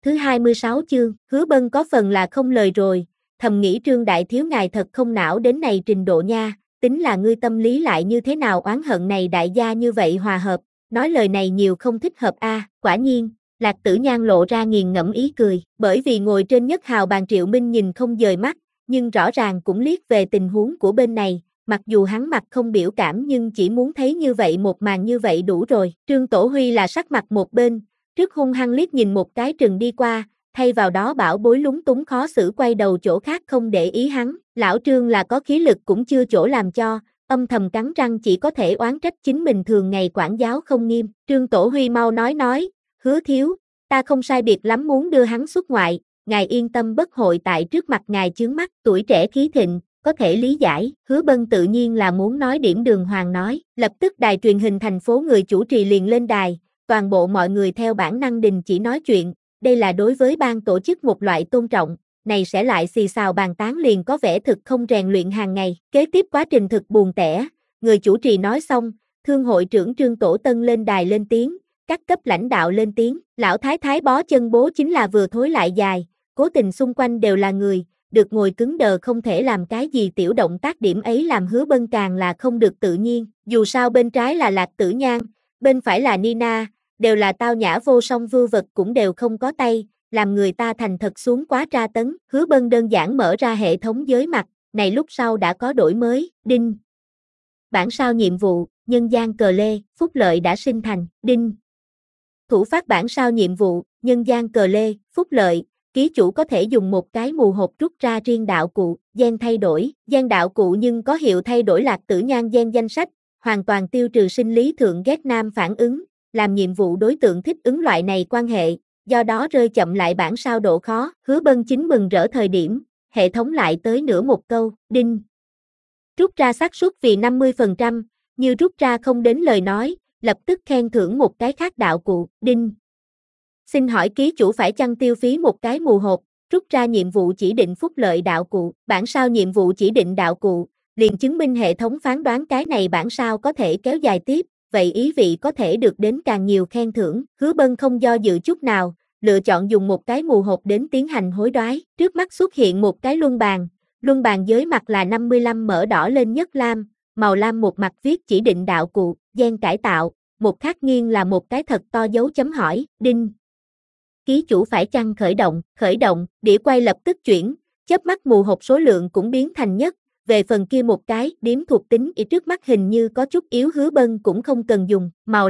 Thứ 26 chương, Hứa Bân có phần là không lời rồi, thầm nghĩ Trương đại thiếu ngài thật không não đến này trình độ nha, tính là ngươi tâm lý lại như thế nào oán hận này đại gia như vậy hòa hợp, nói lời này nhiều không thích hợp a. Quả nhiên, Lạc Tử Nhan lộ ra nghiền ngẫm ý cười, bởi vì ngồi trên nhất hào bàn Triệu Minh nhìn không dời mắt, nhưng rõ ràng cũng liếc về tình huống của bên này, mặc dù hắn mặt không biểu cảm nhưng chỉ muốn thấy như vậy một màn như vậy đủ rồi. Trương Tổ Huy là sắc mặt một bên, trước hung hăng liếc nhìn một cái trừng đi qua, thay vào đó bảo bối lúng túng khó xử quay đầu chỗ khác không để ý hắn. Lão Trương là có khí lực cũng chưa chỗ làm cho, âm thầm cắn răng chỉ có thể oán trách chính mình thường ngày quản giáo không nghiêm. Trương Tổ Huy mau nói, Hứa thiếu, ta không sai biệt lắm muốn đưa hắn xuất ngoại, ngài yên tâm bất hội tại trước mặt ngài chướng mắt, tuổi trẻ khí thịnh, có thể lý giải. Hứa Bân tự nhiên là muốn nói điểm đường hoàng nói, lập tức đài truyền hình thành phố người chủ trì liền lên đài, toàn bộ mọi người theo bản năng đình chỉ nói chuyện, đây là đối với ban tổ chức một loại tôn trọng, này sẽ lại xì xào bàn tán liền có vẻ thực không rèn luyện hàng ngày. Kế tiếp quá trình thực buồn tẻ, người chủ trì nói xong, thương hội trưởng Trương Tổ Tân lên đài lên tiếng, các cấp lãnh đạo lên tiếng, lão thái thái bó chân bố chính là vừa thối lại dài, cố tình xung quanh đều là người, được ngồi cứng đờ không thể làm cái gì tiểu động tác điểm ấy làm Hứa Bân càng là không được tự nhiên, dù sao bên trái là Lạc Tử Nhan, bên phải là Nina, đều là tao nhã vô song vưu vật cũng đều không có tay, làm người ta thành thật xuống quá tra tấn. Hứa Bân đơn giản mở ra hệ thống giới mặt, này lúc sau đã có đổi mới, đinh. Bản sao nhiệm vụ, nhân gian cờ lê, phúc lợi đã sinh thành, đinh. Thủ phát bản sao nhiệm vụ, nhân gian cờ lê, phúc lợi, ký chủ có thể dùng một cái mù hộp rút ra riêng đạo cụ, gen thay đổi, gen đạo cụ nhưng có hiệu thay đổi Lạc Tử Nhan gen danh sách, hoàn toàn tiêu trừ sinh lý thượng ghét nam phản ứng, làm nhiệm vụ đối tượng thích ứng loại này quan hệ, do đó rơi chậm lại bản sao độ khó. Hứa Bân chính mừng rỡ thời điểm, hệ thống lại tới nửa một câu, đinh. Rút ra xác suất vì 50%, như rút ra không đến lời nói, lập tức khen thưởng một cái khác đạo cụ, đinh. Xin hỏi ký chủ phải chăng tiêu phí một cái mù hộp, rút ra nhiệm vụ chỉ định phúc lợi đạo cụ, bản sao nhiệm vụ chỉ định đạo cụ, liền chứng minh hệ thống phán đoán cái này bản sao có thể kéo dài tiếp, vậy ý vị có thể được đến càng nhiều khen thưởng. Hứa Bân không do dự chút nào, lựa chọn dùng một cái mù hộp đến tiến hành hối đoái, trước mắt xuất hiện một cái luân bàn giới mặt là 55 mở đỏ lên nhất lam, màu lam một mặt viết chỉ định đạo cụ, gen cải tạo, một khác nghiêng là một cái thật to dấu chấm hỏi, đinh. Ký chủ phải chăng khởi động, đĩa quay lập tức chuyển, chớp mắt mù hộp số lượng cũng biến thành nhất, về phần kia một cái điểm thuộc tính ở trước mắt hình như có chút yếu. Hứa Bân cũng không cần dùng, màu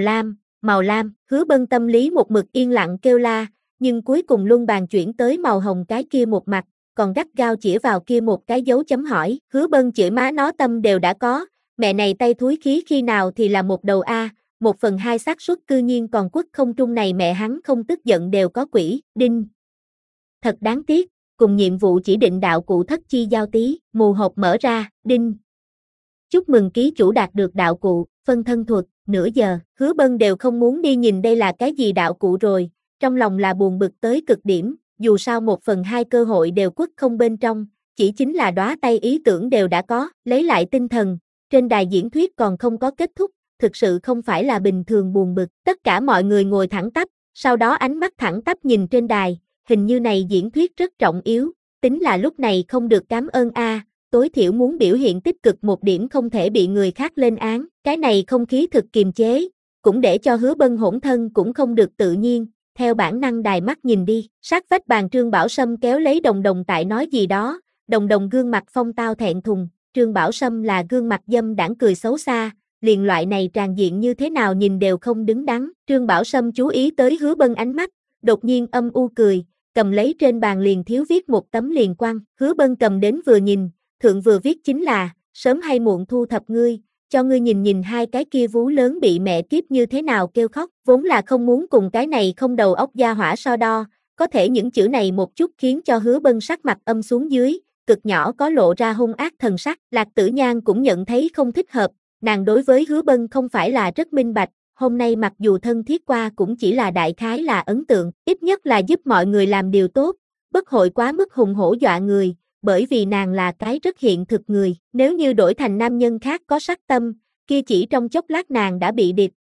lam, Hứa Bân tâm lý một mực yên lặng kêu la, nhưng cuối cùng luân bàn chuyển tới màu hồng cái kia một mặt, còn gắt gao chĩa vào kia một cái dấu chấm hỏi. Hứa Bân chửi má nó tâm đều đã có, mẹ này tay thúi khí khi nào thì là một đầu a, 1/2 xác suất cư nhiên còn quất không trung này mẹ hắn không tức giận đều có quỷ, đinh. Thật đáng tiếc, cùng nhiệm vụ chỉ định đạo cụ thất chi giao tí, mù hộp mở ra, đinh. Chúc mừng ký chủ đạt được đạo cụ, phân thân thuật, nửa giờ, Hứa Bân đều không muốn đi nhìn đây là cái gì đạo cụ rồi, trong lòng là buồn bực tới cực điểm, dù sao 1/2 cơ hội đều quất không bên trong, chỉ chính là đóa tay ý tưởng đều đã có, lấy lại tinh thần, trên đài diễn thuyết còn không có kết thúc, thực sự không phải là bình thường buồn bực, tất cả mọi người ngồi thẳng tắp, sau đó ánh mắt thẳng tắp nhìn trên đài, hình như này diễn thuyết rất trọng yếu, tính là lúc này không được cảm ơn a, tối thiểu muốn biểu hiện tích cực một điểm không thể bị người khác lên án, cái này không khí thực kiềm chế, cũng để cho Hứa Bân hỗn thân cũng không được tự nhiên, theo bản năng đài mắt nhìn đi, sát vách bàn Trương Bảo Sâm kéo lấy Đồng Đồng tại nói gì đó, Đồng Đồng gương mặt phong tao thẹn thùng, Trương Bảo Sâm là gương mặt dâm đãng cười xấu xa, liền loại này tràn diện như thế nào nhìn đều không đứng đắn. Trương Bảo Sâm chú ý tới Hứa Bân ánh mắt, đột nhiên âm u cười, cầm lấy trên bàn liền thiếu viết một tấm liền quăng, Hứa Bân cầm đến vừa nhìn, thượng vừa viết chính là, sớm hay muộn thu thập ngươi, cho ngươi nhìn hai cái kia vú lớn bị mẹ kiếp như thế nào kêu khóc, vốn là không muốn cùng cái này không đầu óc gia hỏa so đo, có thể những chữ này một chút khiến cho Hứa Bân sắc mặt âm xuống dưới, cực nhỏ có lộ ra hung ác thần sắc. Lạc Tử Nhan cũng nhận thấy không thích hợp, nàng đối với Hứa Bân không phải là rất minh bạch, hôm nay mặc dù thân thiết qua cũng chỉ là đại khái là ấn tượng, ít nhất là giúp mọi người làm điều tốt, bất hội quá mức hùng hổ dọa người, bởi vì nàng là cái rất hiện thực người, nếu như đổi thành nam nhân khác có sắc tâm, kia chỉ trong chốc lát nàng đã bị điệp,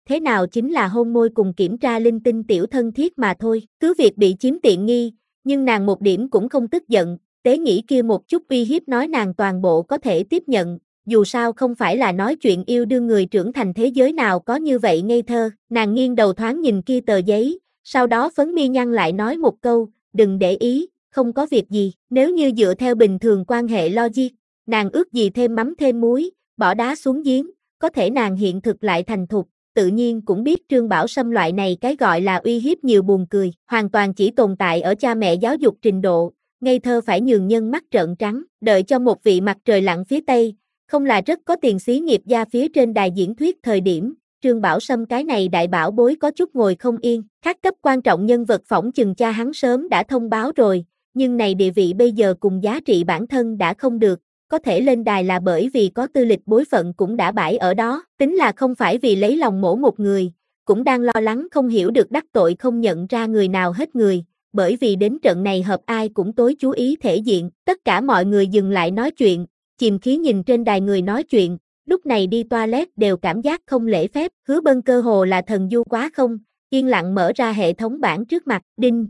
thế nào chính là hôn môi cùng kiểm tra linh tinh tiểu thân thiết mà thôi, cứ việc bị chiếm tiện nghi, nhưng nàng một điểm cũng không tức giận, tế nghĩ kia một chút uy hiếp nói nàng toàn bộ có thể tiếp nhận, dù sao không phải là nói chuyện yêu đương người trưởng thành thế giới nào có như vậy ngây thơ, nàng nghiêng đầu thoáng nhìn kia tờ giấy, sau đó phấn mi nhăn lại nói một câu, đừng để ý, không có việc gì, nếu như dựa theo bình thường quan hệ logic, nàng ước gì thêm mắm thêm muối, bỏ đá xuống giếng, có thể nàng hiện thực lại thành thục, tự nhiên cũng biết Trương Bảo Sâm loại này cái gọi là uy hiếp nhiều buồn cười, hoàn toàn chỉ tồn tại ở cha mẹ giáo dục trình độ, ngây thơ phải nhường nhân mắt trợn trắng, đợi cho một vị mặt trời lặn phía tây, không là rất có tiền xí nghiệp gia phía trên đài diễn thuyết thời điểm, Trương Bảo Sâm cái này đại bảo bối có chút ngồi không yên, khác cấp quan trọng nhân vật phỏng chừng cha hắn sớm đã thông báo rồi, nhưng này địa vị bây giờ cùng giá trị bản thân đã không được, có thể lên đài là bởi vì có tư lịch bối phận cũng đã bãi ở đó, tính là không phải vì lấy lòng mổ một người, cũng đang lo lắng không hiểu được đắc tội không nhận ra người nào hết người, bởi vì đến trận này hợp ai cũng tối chú ý thể diện, tất cả mọi người dừng lại nói chuyện, chìm khí nhìn trên đài người nói chuyện, lúc này đi toilet đều cảm giác không lễ phép, Hứa Bân cơ hồ là thần du quá không, yên lặng mở ra hệ thống bảng trước mặt, đinh.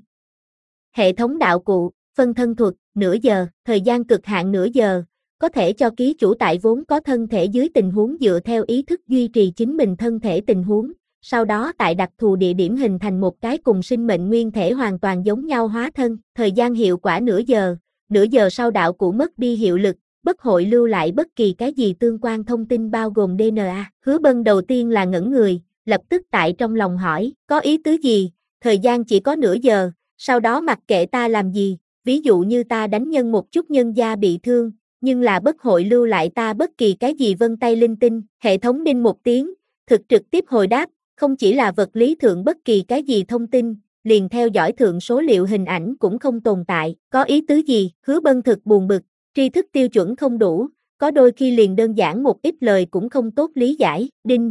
Hệ thống đạo cụ, phân thân thuật, nửa giờ, thời gian cực hạn nửa giờ, có thể cho ký chủ tại vốn có thân thể dưới tình huống dựa theo ý thức duy trì chính mình thân thể tình huống, sau đó tại đặc thù địa điểm hình thành một cái cùng sinh mệnh nguyên thể hoàn toàn giống nhau hóa thân, thời gian hiệu quả nửa giờ sau đạo cụ mất đi hiệu lực, bất hội lưu lại bất kỳ cái gì tương quan thông tin bao gồm DNA. Hứa Bân đầu tiên là ngẩn người, lập tức tại trong lòng hỏi, có ý tứ gì, thời gian chỉ có nửa giờ, sau đó mặc kệ ta làm gì, ví dụ như ta đánh nhân một chút nhân gia bị thương, nhưng là bất hội lưu lại ta bất kỳ cái gì vân tay linh tinh, hệ thống đinh một tiếng, thực trực tiếp hồi đáp, không chỉ là vật lý thượng bất kỳ cái gì thông tin, liền theo dõi thượng số liệu hình ảnh cũng không tồn tại, có ý tứ gì, Hứa Bân thực buồn bực, tri thức tiêu chuẩn không đủ, có đôi khi liền đơn giản một ít lời cũng không tốt lý giải, đinh.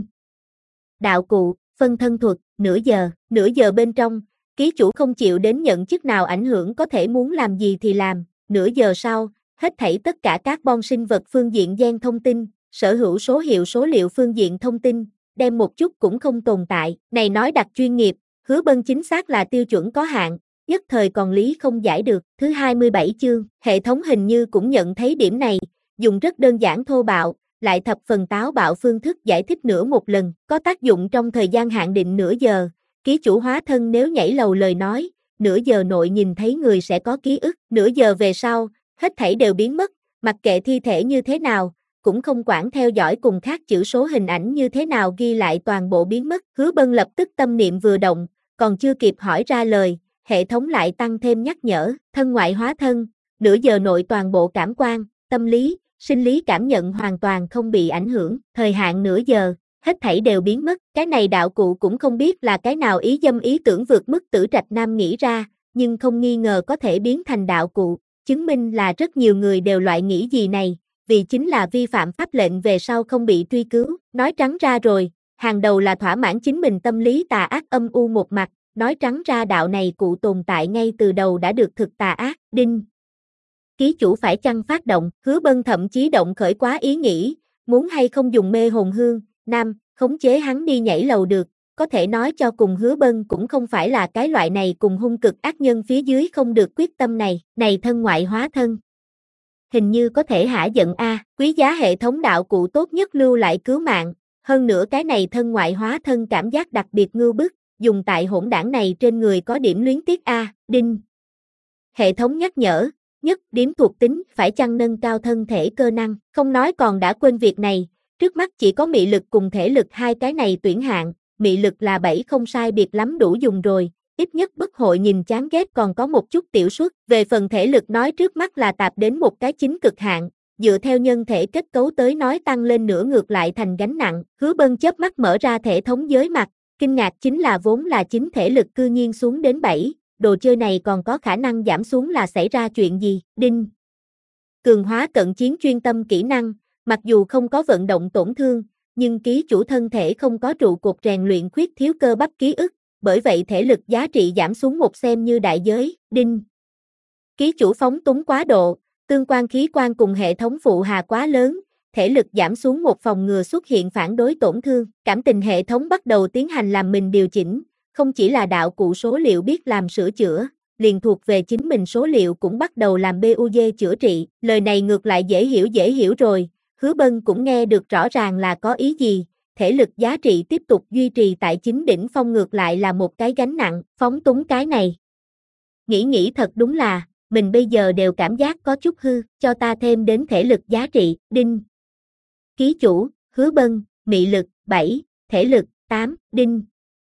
Đạo cụ, phân thân thuật, nửa giờ bên trong, ký chủ không chịu đến nhận chức nào ảnh hưởng có thể muốn làm gì thì làm, nửa giờ sau, hết thảy tất cả carbon sinh vật phương diện gen thông tin, sở hữu số hiệu số liệu phương diện thông tin, đem một chút cũng không tồn tại, này nói đặc chuyên nghiệp, Hứa Bân chính xác là tiêu chuẩn có hạn, nhất thời còn lý không giải được, thứ 27 chương, hệ thống hình như cũng nhận thấy điểm này, dùng rất đơn giản thô bạo, lại thập phần táo bạo phương thức giải thích nữa một lần, có tác dụng trong thời gian hạn định nửa giờ, ký chủ hóa thân nếu nhảy lầu lời nói, nửa giờ nội nhìn thấy người sẽ có ký ức, nửa giờ về sau, hết thảy đều biến mất, mặc kệ thi thể như thế nào, cũng không quản theo dõi cùng khác chữ số hình ảnh như thế nào ghi lại toàn bộ biến mất, Hứa Bân lập tức tâm niệm vừa động, còn chưa kịp hỏi ra lời, hệ thống lại tăng thêm nhắc nhở, thân ngoại hóa thân, nửa giờ nội toàn bộ cảm quan, tâm lý, sinh lý cảm nhận hoàn toàn không bị ảnh hưởng, thời hạn nửa giờ, hết thảy đều biến mất, cái này đạo cụ cũng không biết là cái nào ý dâm ý tưởng vượt mức Tử Trạch Nam nghĩ ra, nhưng không nghi ngờ có thể biến thành đạo cụ, chứng minh là rất nhiều người đều loại nghĩ gì này, vì chính là vi phạm pháp lệnh về sau không bị truy cứu, nói trắng ra rồi, hàng đầu là thỏa mãn chính mình tâm lý tà ác âm u một mặt, nói trắng ra đạo này cụ tồn tại ngay từ đầu đã được thực tà ác, đinh. Ký chủ phải chăng phát động, Hứa Bân thậm chí động khởi quá ý nghĩ, muốn hay không dùng mê hồn hương, nam, khống chế hắn đi nhảy lầu được, có thể nói cho cùng Hứa Bân cũng không phải là cái loại này cùng hung cực ác nhân phía dưới không được quyết tâm này thân ngoại hóa thân. Hình như có thể hả giận a, quý giá hệ thống đạo cụ tốt nhất lưu lại cứu mạng, hơn nữa cái này thân ngoại hóa thân cảm giác đặc biệt ngưu bức, dùng tại hỗn đảng này trên người có điểm luyến tiếc a, đinh. Hệ thống nhắc nhở, nhất điểm thuộc tính phải chăng nâng cao thân thể cơ năng, không nói còn đã quên việc này, trước mắt chỉ có mị lực cùng thể lực hai cái này tuyển hạng, mị lực là 7 không sai biệt lắm đủ dùng rồi, ít nhất bất hội nhìn chán ghét còn có một chút tiểu suất, về phần thể lực nói trước mắt là tạp đến một cái chính cực hạn, dựa theo nhân thể kết cấu tới nói tăng lên nửa ngược lại thành gánh nặng, Hứa Bân chớp mắt mở ra thể thống giới mặt, kinh ngạc chính là vốn là chính thể lực cư nhiên xuống đến 7, đồ chơi này còn có khả năng giảm xuống là xảy ra chuyện gì, đinh. Cường hóa cận chiến chuyên tâm kỹ năng, mặc dù không có vận động tổn thương, nhưng ký chủ thân thể không có trụ cột rèn luyện khuyết thiếu cơ bắp ký ức, bởi vậy thể lực giá trị giảm xuống một xem như đại giới, đinh. Ký chủ phóng túng quá độ, tương quan khí quan cùng hệ thống phụ hà quá lớn, thể lực giảm xuống một phòng ngừa xuất hiện phản đối tổn thương, cảm tình hệ thống bắt đầu tiến hành làm mình điều chỉnh, không chỉ là đạo cụ số liệu biết làm sửa chữa, liền thuộc về chính mình số liệu cũng bắt đầu làm BUG chữa trị, lời này ngược lại dễ hiểu rồi, Hứa Bân cũng nghe được rõ ràng là có ý gì, thể lực giá trị tiếp tục duy trì tại chính đỉnh phong ngược lại là một cái gánh nặng, phóng túng cái này. Nghĩ thật đúng là, mình bây giờ đều cảm giác có chút hư, cho ta thêm đến thể lực giá trị, đinh. Ký chủ, Hứa Bân, mị lực, 7, thể lực, 8, đinh.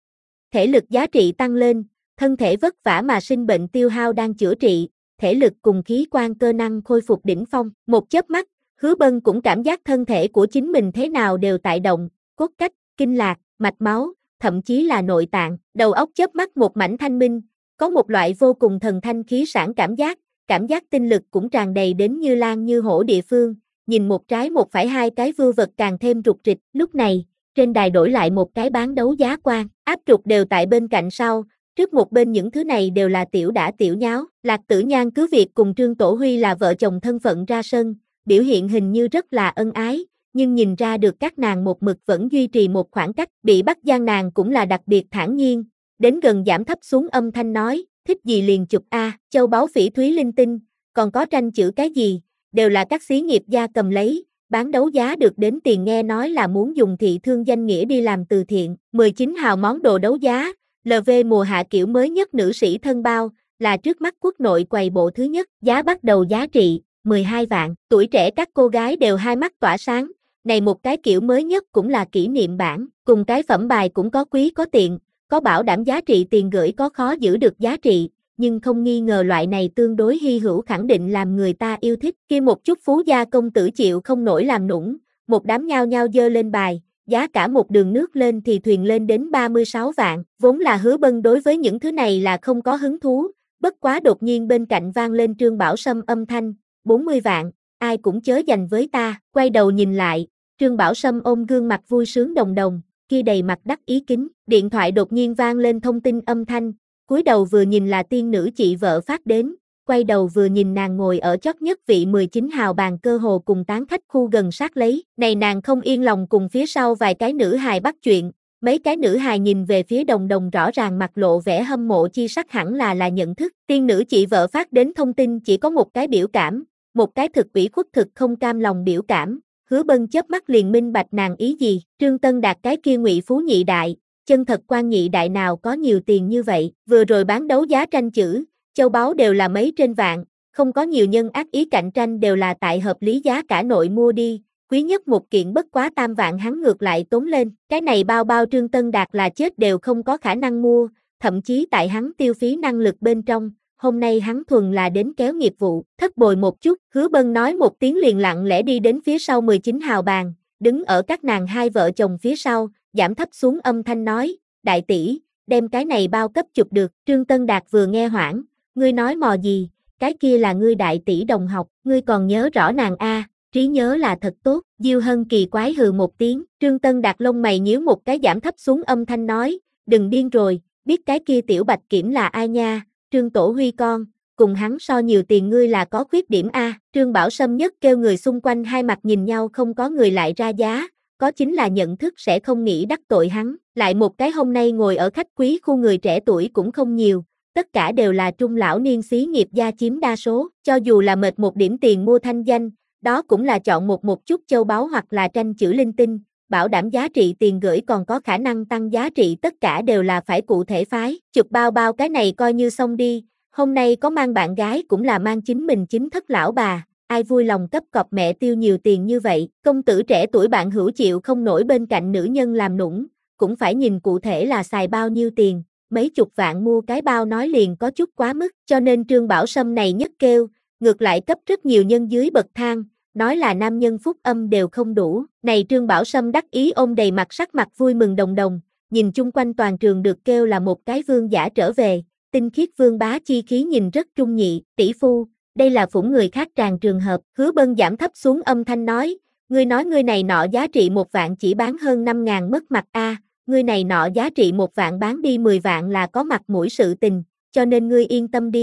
Thể lực giá trị tăng lên, thân thể vất vả mà sinh bệnh tiêu hao đang chữa trị, thể lực cùng khí quan cơ năng khôi phục đỉnh phong. Một chớp mắt, Hứa Bân cũng cảm giác thân thể của chính mình thế nào đều tại động, cốt cách, kinh lạc, mạch máu, thậm chí là nội tạng, đầu óc chớp mắt một mảnh thanh minh, có một loại vô cùng thần thanh khí sản cảm giác tinh lực cũng tràn đầy đến như lan như hổ địa phương, nhìn một trái một phải hai cái vư vật càng thêm rục rịch. Lúc này, trên đài đổi lại một cái bán đấu giá quan, áp trục đều tại bên cạnh sau, trước một bên những thứ này đều là tiểu đả tiểu nháo, Lạc Tử Nhan cứ việc cùng Trương Tổ Huy là vợ chồng thân phận ra sân, biểu hiện hình như rất là ân ái, nhưng nhìn ra được các nàng một mực vẫn duy trì một khoảng cách, bị bắt gian nàng cũng là đặc biệt thản nhiên, đến gần giảm thấp xuống âm thanh nói, thích gì liền chụp a, châu báu phỉ thúy linh tinh, còn có tranh chữ cái gì, đều là các xí nghiệp gia cầm lấy, bán đấu giá được đến tiền nghe nói là muốn dùng thị thương danh nghĩa đi làm từ thiện, 19 hào món đồ đấu giá, LV mùa hạ kiểu mới nhất nữ sĩ thân bao, là trước mắt quốc nội quầy bộ thứ nhất, giá bắt đầu giá trị, 12 vạn, tuổi trẻ các cô gái đều hai mắt tỏa sáng, này một cái kiểu mới nhất cũng là kỷ niệm bản, cùng cái phẩm bài cũng có quý có tiện, có bảo đảm giá trị tiền gửi có khó giữ được giá trị, nhưng không nghi ngờ loại này tương đối hy hữu khẳng định làm người ta yêu thích, kia một chút phú gia công tử chịu không nổi làm nũng, một đám nhao nhao dơ lên bài, giá cả một đường nước lên thì thuyền lên đến 36 vạn, vốn là Hứa Bân đối với những thứ này là không có hứng thú, bất quá đột nhiên bên cạnh vang lên Trương Bảo Sâm âm thanh, 40 vạn, ai cũng chớ giành với ta, quay đầu nhìn lại, Trương Bảo Sâm ôm gương mặt vui sướng đồng đồng, kia đầy mặt đắc ý kính, điện thoại đột nhiên vang lên thông tin âm thanh, cúi đầu vừa nhìn là tiên nữ chị vợ phát đến, quay đầu vừa nhìn nàng ngồi ở chót nhất vị 19 hào bàn cơ hồ cùng tán khách khu gần sát lấy, này nàng không yên lòng cùng phía sau vài cái nữ hài bắt chuyện, mấy cái nữ hài nhìn về phía đồng đồng rõ ràng mặt lộ vẻ hâm mộ chi sắc hẳn là nhận thức, tiên nữ chị vợ phát đến thông tin chỉ có một cái biểu cảm, một cái thực ủy khuất thực không cam lòng biểu cảm. Hứa Bân chớp mắt liền minh bạch nàng ý gì, Trương Tân Đạt cái kia ngụy phú nhị đại, chân thật quan nhị đại nào có nhiều tiền như vậy, vừa rồi bán đấu giá tranh chữ, châu báu đều là mấy trên vạn, không có nhiều nhân ác ý cạnh tranh đều là tại hợp lý giá cả nội mua đi, quý nhất một kiện bất quá 3 vạn hắn ngược lại tốn lên, cái này bao bao Trương Tân Đạt là chết đều không có khả năng mua, thậm chí tại hắn tiêu phí năng lực bên trong. Hôm nay hắn thuần là đến kéo nghiệp vụ, thất bồi một chút, Hứa Bân nói một tiếng liền lặng lẽ đi đến phía sau 19 hào bàn, đứng ở các nàng hai vợ chồng phía sau, giảm thấp xuống âm thanh nói, đại tỷ, đem cái này bao cấp chụp được, Trương Tân Đạt vừa nghe hoảng, ngươi nói mò gì, cái kia là ngươi đại tỷ đồng học, ngươi còn nhớ rõ nàng a, trí nhớ là thật tốt, Diêu Hân kỳ quái hừ một tiếng, Trương Tân Đạt lông mày nhíu một cái giảm thấp xuống âm thanh nói, đừng điên rồi, biết cái kia tiểu bạch kiểm là ai nha. Trương Tổ Huy con, cùng hắn so nhiều tiền ngươi là có khuyết điểm a. Trương Bảo Sâm nhất kêu người xung quanh hai mặt nhìn nhau không có người lại ra giá, có chính là nhận thức sẽ không nghĩ đắc tội hắn, lại một cái hôm nay ngồi ở khách quý khu người trẻ tuổi cũng không nhiều, tất cả đều là trung lão niên xí nghiệp gia chiếm đa số, cho dù là mệt một điểm tiền mua thanh danh, đó cũng là chọn một chút châu báu hoặc là tranh chữ linh tinh, bảo đảm giá trị tiền gửi còn có khả năng tăng giá trị tất cả đều là phải cụ thể phái, chụp bao bao cái này coi như xong đi, hôm nay có mang bạn gái cũng là mang chính mình chính thất lão bà, ai vui lòng cấp cọc mẹ tiêu nhiều tiền như vậy, công tử trẻ tuổi bạn hữu chịu không nổi bên cạnh nữ nhân làm nũng, cũng phải nhìn cụ thể là xài bao nhiêu tiền, mấy chục vạn mua cái bao nói liền có chút quá mức, cho nên Trương Bảo Sâm này nhất kêu, ngược lại cấp rất nhiều nhân dưới bậc thang, nói là nam nhân phúc âm đều không đủ, này Trương Bảo Sâm đắc ý ôm đầy mặt sắc mặt vui mừng đồng đồng, nhìn chung quanh toàn trường được kêu là một cái vương giả trở về, tinh khiết vương bá chi khí nhìn rất trung nhị, tỷ phu, đây là phủng người khác tràn trường hợp, Hứa Bân giảm thấp xuống âm thanh nói ngươi này nọ giá trị 1 vạn chỉ bán hơn 5.000 mất mặt a, ngươi này nọ giá trị 1 vạn bán đi 10 vạn là có mặt mũi sự tình, cho nên ngươi yên tâm đi,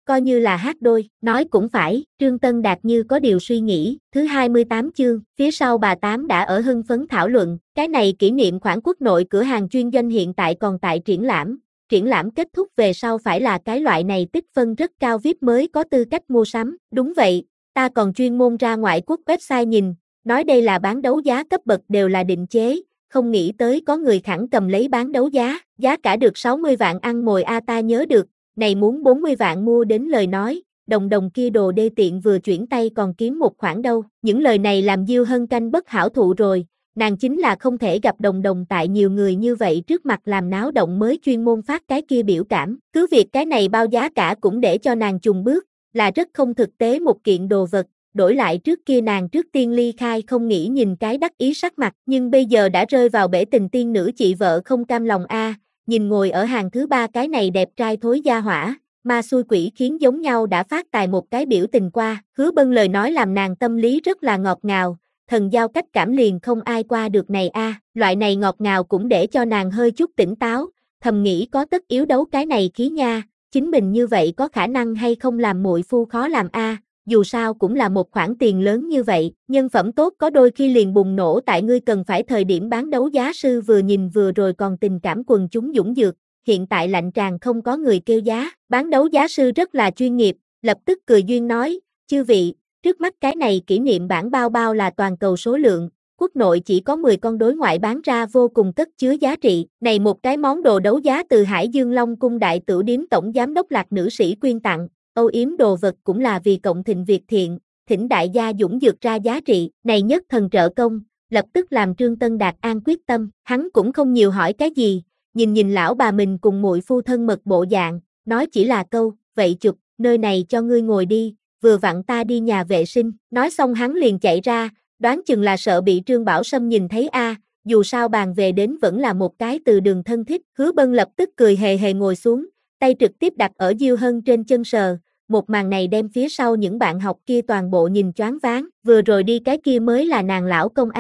coi như là hát đôi, nói cũng phải, Trương Tân Đạt như có điều suy nghĩ, thứ 28 chương, phía sau bà Tám đã ở hưng phấn thảo luận, cái này kỷ niệm khoản quốc nội cửa hàng chuyên doanh hiện tại còn tại triển lãm kết thúc về sau phải là cái loại này tích phân rất cao VIP mới có tư cách mua sắm, đúng vậy, ta còn chuyên môn ra ngoại quốc website nhìn, nói đây là bán đấu giá cấp bậc đều là định chế, không nghĩ tới có người khẳng cầm lấy bán đấu giá cả được 60 vạn ăn mồi ta nhớ được, này muốn 40 vạn mua đến lời nói, đồng kia đồ đê tiện vừa chuyển tay còn kiếm một khoản đâu, những lời này làm Diêu Hân canh bất hảo thụ rồi, nàng chính là không thể gặp đồng tại nhiều người như vậy trước mặt làm náo động mới chuyên môn phát cái kia biểu cảm, cứ việc cái này bao giá cả cũng để cho nàng chùng bước, là rất không thực tế một kiện đồ vật. Đổi lại trước kia nàng trước tiên ly khai không nghĩ nhìn cái đắc ý sắc mặt, nhưng bây giờ đã rơi vào bể tình tiên nữ chị vợ không cam lòng nhìn ngồi ở hàng thứ 3 cái này đẹp trai thối gia hỏa, ma xui quỷ khiến giống nhau đã phát tài một cái biểu tình qua, Hứa Bân lời nói làm nàng tâm lý rất là ngọt ngào, thần giao cách cảm liền không ai qua được này loại này ngọt ngào cũng để cho nàng hơi chút tỉnh táo, thầm nghĩ có tất yếu đấu cái này khí nha, chính mình như vậy có khả năng hay không làm muội phu khó làm dù sao cũng là một khoản tiền lớn như vậy, nhân phẩm tốt có đôi khi liền bùng nổ tại ngươi cần phải thời điểm bán đấu giá sư vừa nhìn vừa rồi còn tình cảm quần chúng dũng dược, hiện tại lạnh tràn không có người kêu giá, bán đấu giá sư rất là chuyên nghiệp, lập tức cười duyên nói, chư vị, trước mắt cái này kỷ niệm bản bao là toàn cầu số lượng, quốc nội chỉ có 10 con đối ngoại bán ra vô cùng cất chứa giá trị, này một cái món đồ đấu giá từ Hải Dương Long Cung Đại Tửu Điếm Tổng Giám đốc Lạc Nữ Sĩ quyên tặng. Âu yếm đồ vật cũng là vì cộng thịnh việc thiện, thỉnh đại gia dũng dược ra giá trị, này nhất thần trợ công, lập tức làm Trương Tân Đạt an quyết tâm, hắn cũng không nhiều hỏi cái gì, nhìn lão bà mình cùng muội phu thân mật bộ dạng, nói chỉ là câu, vậy chụp, nơi này cho ngươi ngồi đi, vừa vặn ta đi nhà vệ sinh, nói xong hắn liền chạy ra, đoán chừng là sợ bị Trương Bảo Sâm nhìn thấy dù sao bàn về đến vẫn là một cái từ đường thân thích, Hứa Bân lập tức cười hề hề ngồi xuống, tay trực tiếp đặt ở Diêu Hân trên chân sờ. Một màn này đem phía sau những bạn học kia toàn bộ nhìn choáng váng, vừa rồi đi cái kia mới là nàng lão công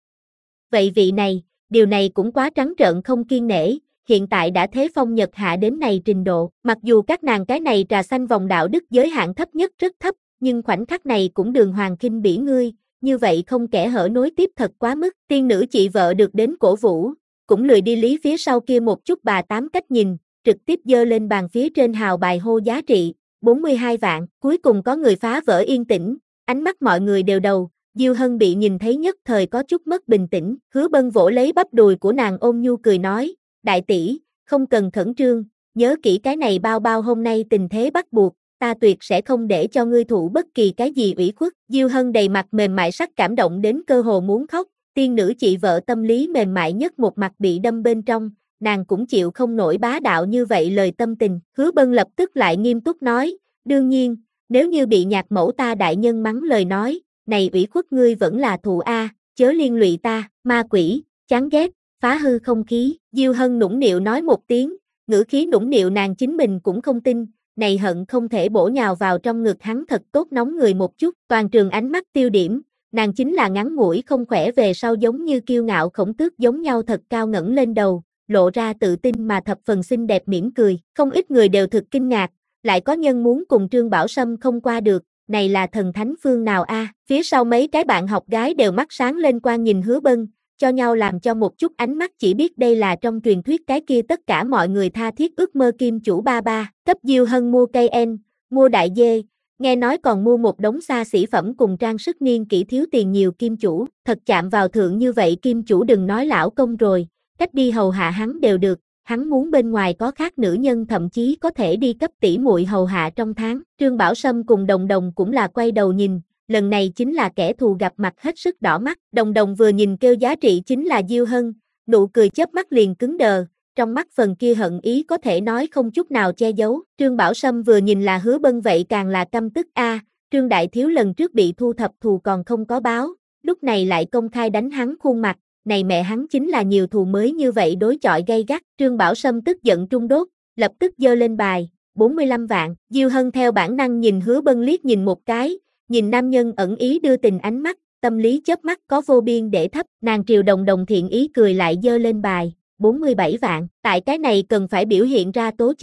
Vậy vị này, điều này cũng quá trắng trợn không kiêng nể, hiện tại đã thế phong nhật hạ đến này trình độ, mặc dù các nàng cái này trà xanh vòng đạo đức giới hạn thấp nhất rất thấp, nhưng khoảnh khắc này cũng đường hoàng khinh bỉ ngươi, như vậy không kẻ hở nối tiếp thật quá mức, tiên nữ chị vợ được đến cổ vũ, cũng lười đi lý phía sau kia một chút bà Tám cách nhìn, trực tiếp giơ lên bàn phía trên hào bài hô giá trị. 42 vạn, cuối cùng có người phá vỡ yên tĩnh, ánh mắt mọi người đều đầu, Diêu Hân bị nhìn thấy nhất thời có chút mất bình tĩnh, Hứa Bân vỗ lấy bắp đùi của nàng ôn nhu cười nói, đại tỷ, không cần khẩn trương, nhớ kỹ cái này bao hôm nay tình thế bắt buộc, ta tuyệt sẽ không để cho ngươi thụ bất kỳ cái gì ủy khuất, Diêu Hân đầy mặt mềm mại sắc cảm động đến cơ hồ muốn khóc, tiên nữ chị vợ tâm lý mềm mại nhất một mặt bị đâm bên trong, nàng cũng chịu không nổi bá đạo như vậy lời tâm tình, Hứa Bân lập tức lại nghiêm túc nói, đương nhiên, nếu như bị nhạc mẫu ta đại nhân mắng lời nói, này ủy khuất ngươi vẫn là thù chớ liên lụy ta, ma quỷ, chán ghét, phá hư không khí, Diêu Hân nũng nịu nói một tiếng, ngữ khí nũng nịu nàng chính mình cũng không tin, này hận không thể bổ nhào vào trong ngực hắn thật tốt nóng người một chút, toàn trường ánh mắt tiêu điểm, nàng chính là ngắn ngủi không khỏe về sau giống như kiêu ngạo khổng tước giống nhau thật cao ngẩng lên đầu, lộ ra tự tin mà thập phần xinh đẹp mỉm cười, không ít người đều thực kinh ngạc, lại có nhân muốn cùng Trương Bảo Sâm không qua được, này là thần thánh phương nào phía sau mấy cái bạn học gái đều mắt sáng lên quan nhìn Hứa Bân, cho nhau làm cho một chút ánh mắt chỉ biết đây là trong truyền thuyết cái kia tất cả mọi người tha thiết ước mơ kim chủ ba, cấp Diêu Hân mua cây mua đại dê, nghe nói còn mua một đống xa xỉ phẩm cùng trang sức niên kỷ thiếu tiền nhiều kim chủ, thật chạm vào thượng như vậy kim chủ đừng nói lão công rồi, cách đi hầu hạ hắn đều được, hắn muốn bên ngoài có khác nữ nhân thậm chí có thể đi cấp tỷ muội hầu hạ trong tháng, Trương Bảo Sâm cùng Đồng cũng là quay đầu nhìn, lần này chính là kẻ thù gặp mặt hết sức đỏ mắt, Đồng vừa nhìn kêu giá trị chính là Diêu Hân, nụ cười chớp mắt liền cứng đờ, trong mắt phần kia hận ý có thể nói không chút nào che giấu, Trương Bảo Sâm vừa nhìn là Hứa Bân vậy càng là căm tức Trương Đại Thiếu lần trước bị thu thập thù còn không có báo, lúc này lại công khai đánh hắn khuôn mặt, này mẹ hắn chính là nhiều thù mới như vậy đối chọi gay gắt, Trương Bảo Sâm tức giận trung đốt, lập tức giơ lên bài, 45 vạn, Diêu Hân theo bản năng nhìn Hứa Bân liếc nhìn một cái, nhìn nam nhân ẩn ý đưa tình ánh mắt, tâm lý chớp mắt có vô biên để thấp, nàng triều Đồng thiện ý cười lại giơ lên bài, 47 vạn, tại cái này cần phải biểu hiện ra tố chất,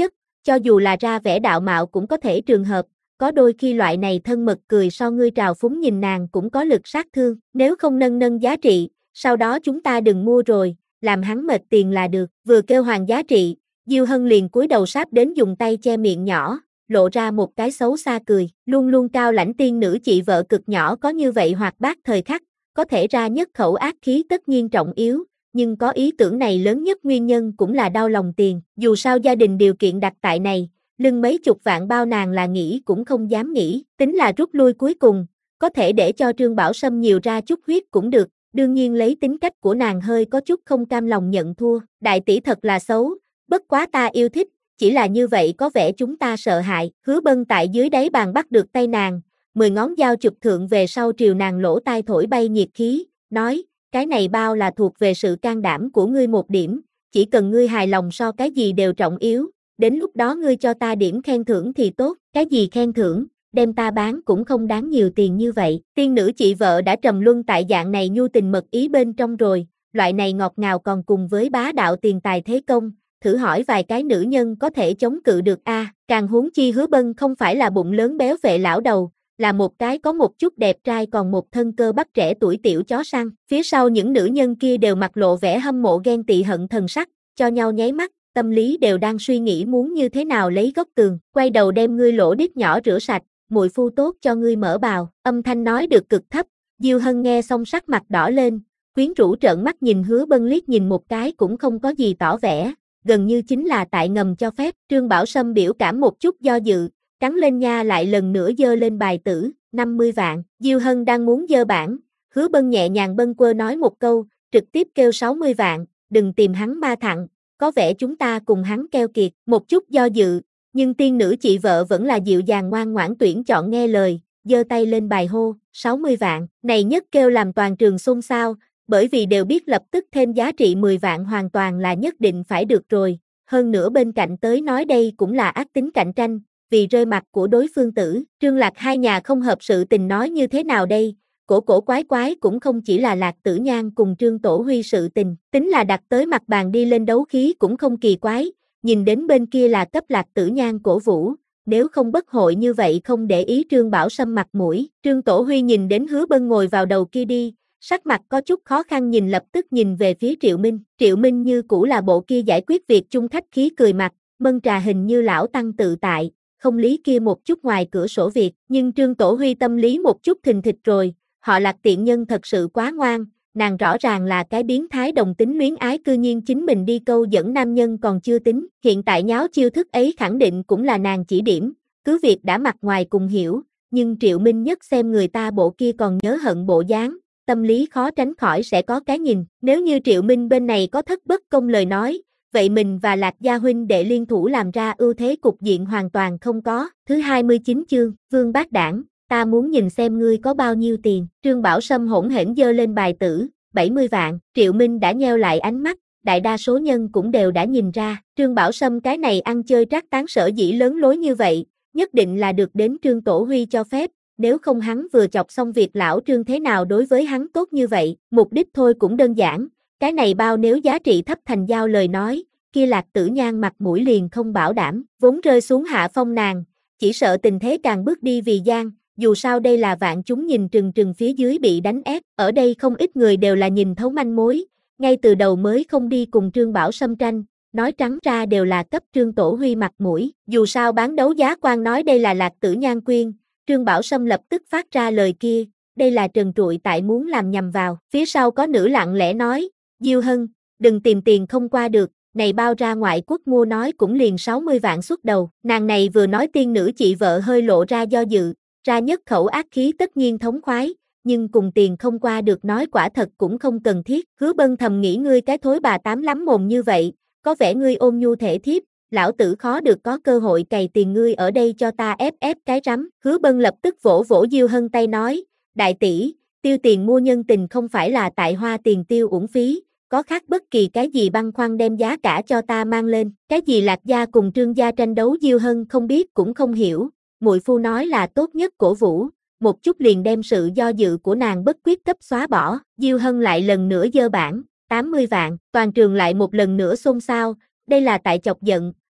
cho dù là ra vẻ đạo mạo cũng có thể trường hợp, có đôi khi loại này thân mật cười so ngươi trào phúng nhìn nàng cũng có lực sát thương, nếu không nâng nâng giá trị, sau đó chúng ta đừng mua rồi, làm hắn mệt tiền là được, vừa kêu hoàng giá trị, Diêu Hân liền cúi đầu sáp đến dùng tay che miệng nhỏ, lộ ra một cái xấu xa cười, luôn luôn cao lãnh tiên nữ chị vợ cực nhỏ có như vậy hoạt bát thời khắc, có thể ra nhất khẩu ác khí tất nhiên trọng yếu, nhưng có ý tưởng này lớn nhất nguyên nhân cũng là đau lòng tiền, dù sao gia đình điều kiện đặt tại này, lưng mấy chục vạn bao nàng là nghĩ cũng không dám nghĩ, tính là rút lui cuối cùng, có thể để cho Trương Bảo Sâm nhiều ra chút huyết cũng được, đương nhiên lấy tính cách của nàng hơi có chút không cam lòng nhận thua, đại tỷ thật là xấu, bất quá ta yêu thích, chỉ là như vậy có vẻ chúng ta sợ hãi, Hứa Bân tại dưới đáy bàn bắt được tay nàng, 10 ngón dao chụp thượng về sau triều nàng lỗ tai thổi bay nhiệt khí, nói, cái này bao là thuộc về sự can đảm của ngươi một điểm, chỉ cần ngươi hài lòng so cái gì đều trọng yếu, đến lúc đó ngươi cho ta điểm khen thưởng thì tốt, cái gì khen thưởng, đem ta bán cũng không đáng nhiều tiền như vậy, tiên nữ chị vợ đã trầm luân tại dạng này nhu tình mật ý bên trong rồi, loại này ngọt ngào còn cùng với bá đạo tiền tài thế công, thử hỏi vài cái nữ nhân có thể chống cự được a, càng huống chi Hứa Bân không phải là bụng lớn béo vệ lão đầu, là một cái có một chút đẹp trai còn một thân cơ bắp trẻ tuổi tiểu chó săn, phía sau những nữ nhân kia đều mặt lộ vẻ hâm mộ ghen tị hận thần sắc, cho nhau nháy mắt, tâm lý đều đang suy nghĩ muốn như thế nào lấy góc tường, quay đầu đem ngươi lỗ đít nhỏ rửa sạch, muội phu tốt cho ngươi mở bào, âm thanh nói được cực thấp, Diêu Hân nghe xong sắc mặt đỏ lên, quyến rũ trợn mắt nhìn Hứa Bân liếc nhìn một cái cũng không có gì tỏ vẻ, gần như chính là tại ngầm cho phép, Trương Bảo Sâm biểu cảm một chút do dự, cắn lên nha lại lần nữa dơ lên bài tử, 50 vạn, Diêu Hân đang muốn dơ bảng, Hứa Bân nhẹ nhàng bâng quơ nói một câu, trực tiếp kêu 60 vạn, đừng tìm hắn ma thặn, có vẻ chúng ta cùng hắn keo kiệt, một chút do dự, nhưng tiên nữ chị vợ vẫn là dịu dàng ngoan ngoãn tuyển chọn nghe lời, giơ tay lên bài hô, 60 vạn, này nhất kêu làm toàn trường xôn xao, bởi vì đều biết lập tức thêm giá trị 10 vạn hoàn toàn là nhất định phải được rồi, hơn nữa bên cạnh tới nói đây cũng là ác tính cạnh tranh, vì rơi mặt của đối phương tử, Trương Lạc hai nhà không hợp sự tình nói như thế nào đây, cổ quái quái cũng không chỉ là Lạc Tử Nhan cùng Trương Tổ Huy sự tình, tính là đặt tới mặt bàn đi lên đấu khí cũng không kỳ quái, nhìn đến bên kia là cấp Lạc Tử Nhan cổ vũ, nếu không bất hội như vậy không để ý Trương Bảo Sâm mặt mũi, Trương Tổ Huy nhìn đến Hứa Bân ngồi vào đầu kia đi, sắc mặt có chút khó khăn nhìn lập tức nhìn về phía Triệu Minh như cũ là bộ kia giải quyết việc chung khách khí cười mặt, mân trà hình như lão tăng tự tại, không lý kia một chút ngoài cửa sổ việc, nhưng Trương Tổ Huy tâm lý một chút thình thịch rồi, họ Lạc tiện nhân thật sự quá ngoan, nàng rõ ràng là cái biến thái đồng tính luyến ái cư nhiên chính mình đi câu dẫn nam nhân còn chưa tính, hiện tại nháo chiêu thức ấy khẳng định cũng là nàng chỉ điểm, cứ việc đã mặt ngoài cùng hiểu, nhưng Triệu Minh nhất xem người ta bộ kia còn nhớ hận bộ dáng, tâm lý khó tránh khỏi sẽ có cái nhìn, nếu như Triệu Minh bên này có thất bất công lời nói, vậy mình và Lạc Gia huynh đệ liên thủ làm ra ưu thế cục diện hoàn toàn không có. Thứ 29 chương, Vương Bác Đảng, ta muốn nhìn xem ngươi có bao nhiêu tiền. Trương Bảo Sâm hỗn hển dơ lên bài tử, 70 vạn, Triệu Minh đã nheo lại ánh mắt, đại đa số nhân cũng đều đã nhìn ra, Trương Bảo Sâm cái này ăn chơi trác tán sở dĩ lớn lối như vậy, nhất định là được đến Trương Tổ Huy cho phép, nếu không hắn vừa chọc xong việc lão Trương thế nào đối với hắn tốt như vậy, mục đích thôi cũng đơn giản, cái này bao nếu giá trị thấp thành giao lời nói, kia Lạc Tử Nhan mặt mũi liền không bảo đảm, vốn rơi xuống hạ phong nàng, chỉ sợ tình thế càng bước đi vì gian, dù sao đây là vạn chúng nhìn trừng trừng phía dưới bị đánh ép, ở đây không ít người đều là nhìn thấu manh mối, ngay từ đầu mới không đi cùng Trương Bảo Sâm tranh, nói trắng ra đều là cấp Trương Tổ Huy mặt mũi, dù sao bán đấu giá quan nói đây là Lạc Tử Nhan quyên, Trương Bảo Sâm lập tức phát ra lời kia, đây là trần trụi tại muốn làm nhầm vào, phía sau có nữ lặng lẽ nói, Diêu Hân, đừng tìm tiền không qua được, này bao ra ngoại quốc mua nói cũng liền 60 vạn xuất đầu, nàng này vừa nói tiên nữ chị vợ hơi lộ ra do dự, ra nhất khẩu ác khí tất nhiên thống khoái, nhưng cùng tiền không qua được nói quả thật cũng không cần thiết, Hứa Bân thầm nghĩ ngươi cái thối bà tám lắm mồm như vậy, có vẻ ngươi ôn nhu thể thiếp, lão tử khó được có cơ hội cày tiền ngươi ở đây cho ta ép cái rắm, Hứa Bân lập tức vỗ vỗ Diêu Hân tay nói, đại tỷ, tiêu tiền mua nhân tình không phải là tại hoa tiền tiêu uổng phí, có khác bất kỳ cái gì băn khoăn đem giá cả cho ta mang lên, cái gì Lạc gia cùng Trương gia tranh đấu Diêu Hân không biết cũng không hiểu, muội phu nói là tốt nhất cổ vũ, một chút liền đem sự do dự của nàng bất quyết cấp xóa bỏ, Diêu Hân lại lần nữa dơ bảng, 80 vạn, toàn trường lại một lần nữa xôn xao, đây là tại chọc giận,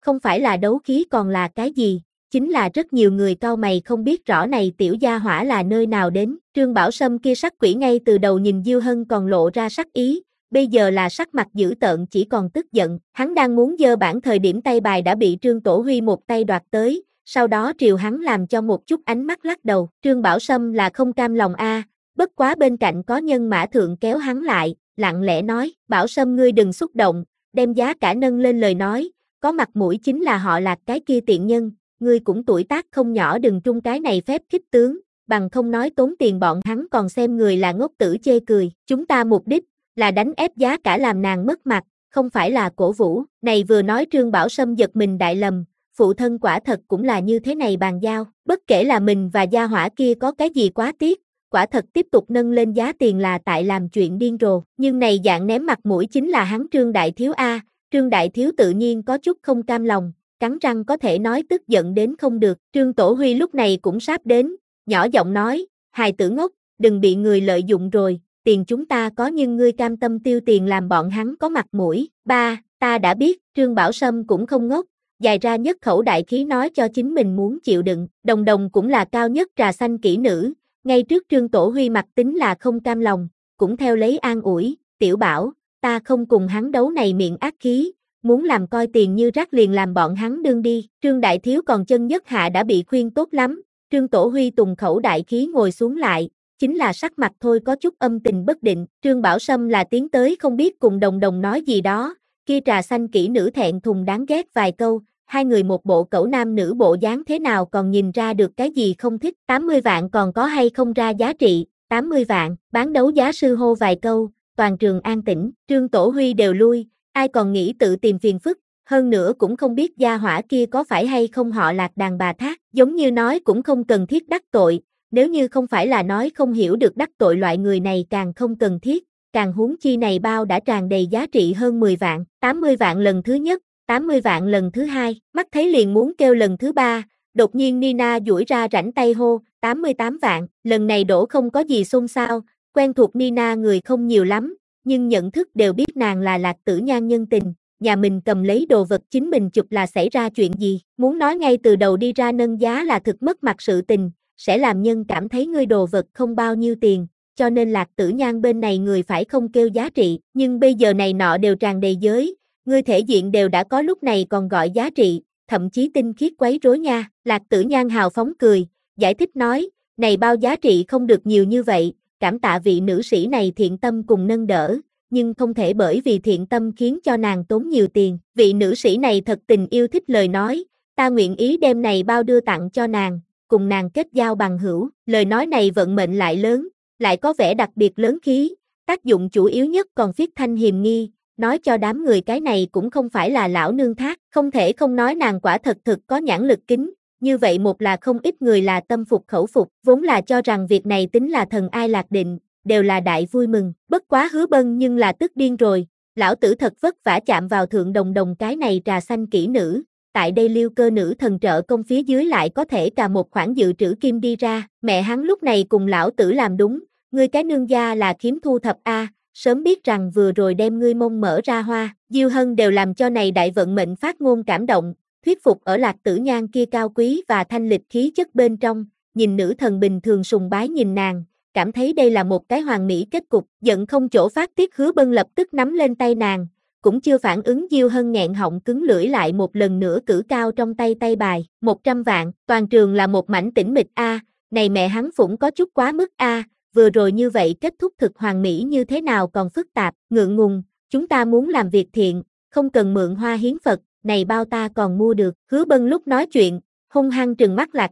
không phải là đấu khí còn là cái gì, chính là rất nhiều người cau mày không biết rõ này tiểu gia hỏa là nơi nào đến. Trương Bảo Sâm kia sắc quỷ ngay từ đầu nhìn Diêu Hân còn lộ ra sắc ý, bây giờ là sắc mặt dữ tợn chỉ còn tức giận, hắn đang muốn giơ bản thời điểm tay bài đã bị Trương Tổ Huy một tay đoạt tới, sau đó triều hắn làm cho một chút ánh mắt lắc đầu. Trương Bảo Sâm là không cam lòng bất quá bên cạnh có nhân mã thượng kéo hắn lại, lặng lẽ nói, Bảo Sâm ngươi đừng xúc động, đem giá cả nâng lên lời nói, có mặt mũi chính là họ Lạc cái kia tiện nhân, ngươi cũng tuổi tác không nhỏ đừng trung cái này phép khích tướng, bằng không nói tốn tiền bọn hắn còn xem người là ngốc tử chê cười, chúng ta mục đích là đánh ép giá cả làm nàng mất mặt, không phải là cổ vũ. Này vừa nói Trương Bảo Sâm giật mình đại lầm, phụ thân quả thật cũng là như thế này bàn giao, bất kể là mình và gia hỏa kia có cái gì quá tiếc, quả thật tiếp tục nâng lên giá tiền là tại làm chuyện điên rồ, nhưng này dạng ném mặt mũi chính là hắn Trương Đại Thiếu Trương Đại Thiếu tự nhiên có chút không cam lòng, cắn răng có thể nói tức giận đến không được. Trương Tổ Huy lúc này cũng sắp đến, nhỏ giọng nói, hài tử ngốc, đừng bị người lợi dụng rồi, tiền chúng ta có nhưng ngươi cam tâm tiêu tiền làm bọn hắn có mặt mũi. Ba, ta đã biết, Trương Bảo Sâm cũng không ngốc, dài ra nhất khẩu đại khí nói cho chính mình muốn chịu đựng, Đồng Đồng cũng là cao nhất trà xanh kỹ nữ, ngay trước Trương Tổ Huy mặt tính là không cam lòng, cũng theo lấy an ủi, tiểu bảo, ta không cùng hắn đấu này miệng ác khí, muốn làm coi tiền như rác liền làm bọn hắn đương đi. Trương Đại Thiếu còn chân nhất hạ đã bị khuyên tốt lắm, Trương Tổ Huy tùng khẩu đại khí ngồi xuống lại, chính là sắc mặt thôi có chút âm tình bất định. Trương Bảo Sâm là tiến tới không biết cùng Đồng Đồng nói gì đó, kia trà xanh kỹ nữ thẹn thùng đáng ghét vài câu, hai người một bộ cẩu nam nữ bộ dáng thế nào còn nhìn ra được cái gì không thích. 80 vạn còn có hay không ra giá trị, 80 vạn, bán đấu giá sư hô vài câu, toàn trường an tĩnh, Trương Tổ Huy đều lui, ai còn nghĩ tự tìm phiền phức, hơn nữa cũng không biết gia hỏa kia có phải hay không họ Lạc đàn bà thác, giống như nói cũng không cần thiết đắc tội, nếu như không phải là nói không hiểu được đắc tội loại người này càng không cần thiết, càng huống chi này bao đã tràn đầy giá trị hơn 10 vạn, 80 vạn lần thứ nhất, 80 vạn lần thứ hai, mắt thấy liền muốn kêu lần thứ ba, đột nhiên Nina duỗi ra rảnh tay hô, 88 vạn, lần này đổ không có gì xôn xao, quen thuộc Nina người không nhiều lắm, nhưng nhận thức đều biết nàng là Lạc Tử Nhan nhân tình, nhà mình cầm lấy đồ vật chính mình chụp là xảy ra chuyện gì, muốn nói ngay từ đầu đi ra nâng giá là thực mất mặt sự tình, sẽ làm nhân cảm thấy ngươi đồ vật không bao nhiêu tiền, cho nên Lạc Tử Nhan bên này người phải không kêu giá trị, nhưng bây giờ này nọ đều tràn đầy giới, ngươi thể diện đều đã có lúc này còn gọi giá trị, thậm chí tinh khiết quấy rối nha. Lạc Tử Nhan hào phóng cười, giải thích nói, này bao giá trị không được nhiều như vậy, cảm tạ vị nữ sĩ này thiện tâm cùng nâng đỡ, nhưng không thể bởi vì thiện tâm khiến cho nàng tốn nhiều tiền. Vị nữ sĩ này thật tình yêu thích lời nói, ta nguyện ý đem này bao đưa tặng cho nàng, cùng nàng kết giao bằng hữu. Lời nói này vận mệnh lại lớn, lại có vẻ đặc biệt lớn khí, tác dụng chủ yếu nhất còn viết thanh hiềm nghi, nói cho đám người cái này cũng không phải là lão nương thác, không thể không nói nàng quả thật thực có nhãn lực kính, như vậy một là không ít người là tâm phục khẩu phục, vốn là cho rằng việc này tính là thần ai lạc định, đều là đại vui mừng, bất quá Hứa Bân nhưng là tức điên rồi, lão tử thật vất vả chạm vào thượng Đồng Đồng cái này trà xanh kỹ nữ, tại đây Liêu Cơ nữ thần trợ công phía dưới lại có thể cả một khoản dự trữ kim đi ra, mẹ hắn lúc này cùng lão tử làm đúng, ngươi cái nương gia là khiếm thu thập sớm biết rằng vừa rồi đem ngươi mông mở ra hoa. Diêu Hân đều làm cho này đại vận mệnh phát ngôn cảm động, thuyết phục ở Lạc Tử Nhan kia cao quý và thanh lịch khí chất bên trong, nhìn nữ thần bình thường sùng bái nhìn nàng, cảm thấy đây là một cái hoàn mỹ kết cục, giận không chỗ phát tiết. Hứa Bân lập tức nắm lên tay nàng, cũng chưa phản ứng. Diêu Hân nghẹn họng cứng lưỡi lại một lần nữa cử cao trong tay tay bài, 100 vạn, toàn trường là một mảnh tĩnh mịch này mẹ hắn phủng có chút quá mức vừa rồi như vậy kết thúc thực hoàn mỹ như thế nào còn phức tạp, ngượng ngùng, chúng ta muốn làm việc thiện, không cần mượn hoa hiến Phật, này bao ta còn mua được. Hứa Bân lúc nói chuyện, hung hăng trừng mắt Lạc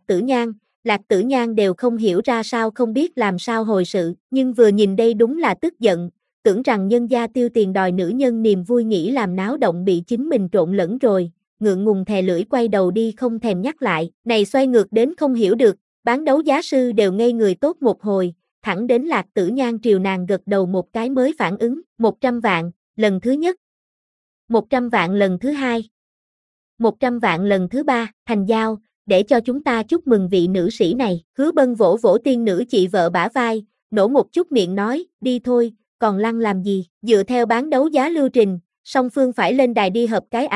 Tử Nhan đều không hiểu ra sao không biết làm sao hồi sự, nhưng vừa nhìn đây đúng là tức giận, tưởng rằng nhân gia tiêu tiền đòi nữ nhân niềm vui nghĩ làm náo động bị chính mình trộn lẫn rồi, ngượng ngùng thè lưỡi quay đầu đi không thèm nhắc lại, này xoay ngược đến không hiểu được, bán đấu giá sư đều ngây người tốt một hồi, thẳng đến Lạc Tử Nhan triều nàng gật đầu một cái mới phản ứng, 100 vạn, lần thứ nhất, 100 vạn lần thứ hai, 100 vạn lần thứ ba, thành giao, để cho chúng ta chúc mừng vị nữ sĩ này. Hứa Bân vỗ vỗ tiên nữ chị vợ bả vai, nổ một chút miệng nói, đi thôi, còn lăng làm gì, dựa theo bán đấu giá lưu trình, song phương phải lên đài đi hợp cái ảnh,